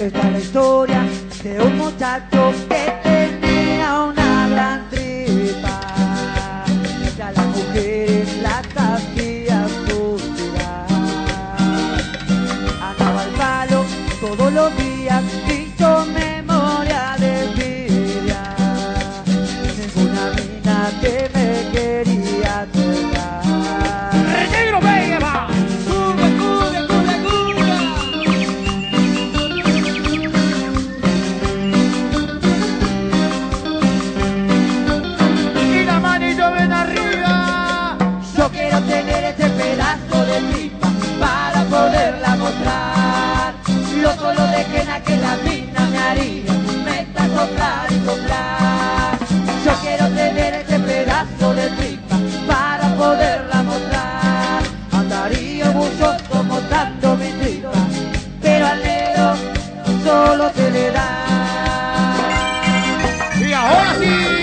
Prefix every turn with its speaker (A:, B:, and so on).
A: Esta es la historia de un muchacho que tenía una gran tripa. Ya las mujeres la hacían suspirar. Andaba al palo todos los días, hizo memoria de envidia. Ninguna mina que me quería tocar.
B: ¡Negro, venga, va! ¡Cuba, Cuba, Cuba, Cuba! Y la manito ven arriba.
A: Yo quiero tener este pedazo de tripa para poderla mostrar. Lo solo de que la mina me haría, me está soplar y soplar. Yo quiero tener este pedazo de tripa para poderla mostrar. Andaría orgulloso mostrando mi tripa, pero al negro solo se le da